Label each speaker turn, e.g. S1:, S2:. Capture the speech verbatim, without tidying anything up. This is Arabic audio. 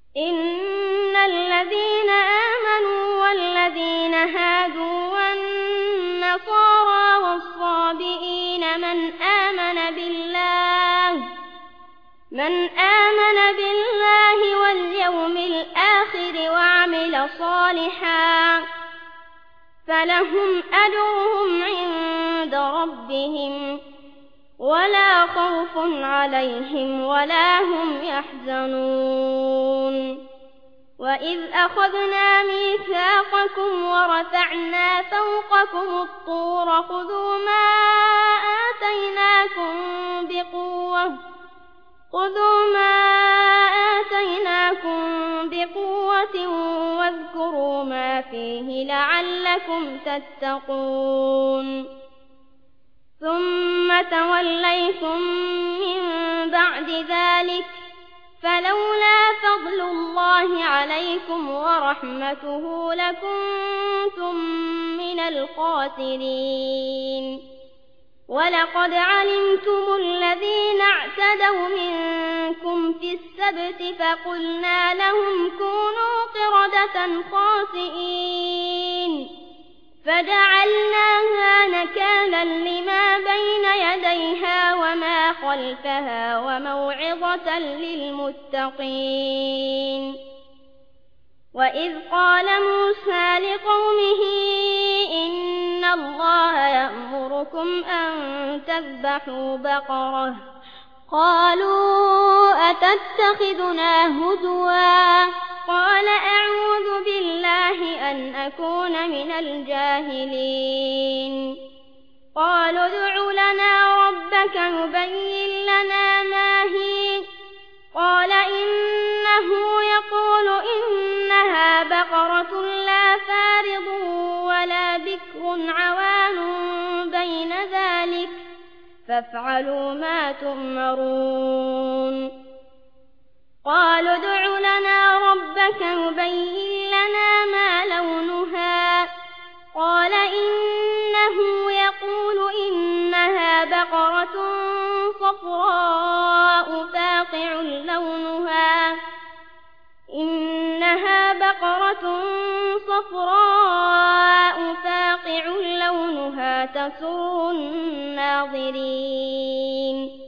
S1: إن الذين آمنوا والذين هادوا والنصارى والصابئين من آمن بالله من آمن بالله واليوم الآخر وعمل صالحا فلهم أجرهم عند ربهم ولا خوف عليهم ولا هم يحزنون وإذ أخذنا ميثاقكم ورفعنا فوقكم الطور خذوا ما آتيناكم بقوة خذوا ما آتيناكم بقوة واذكروا ما فيه لعلكم تتقون ثم توليتم من بعد ذلك فلولا فضل الله عليكم ورحمته لكنتم من الخاسرين ولقد علمتم الذين اعتدوا منكم في السبت فقلنا لهم كونوا قردة خاسئين فجعلناها نكالا لما بين يديها وما خلفها وموعظة للمتقين وإذ قال موسى لقومه إن الله يأمركم أن تذبحوا بقرة قالوا أتتخذنا هزوا قال أعوذ بالله أن أكون من الجاهلين قالوا ادع لنا ربك يبين لنا ما هي قال إنه يقول إنها بقرة لا فارض ولا بكر عوان بين ذلك فافعلوا ما تؤمرون قالوا ادع لنا ربك يبين لنا ما لونها قال إنه يقول إنها بقرة صفراء فاقع لونها إنها بقرة صفراء فاقع لونها تسر الناظرين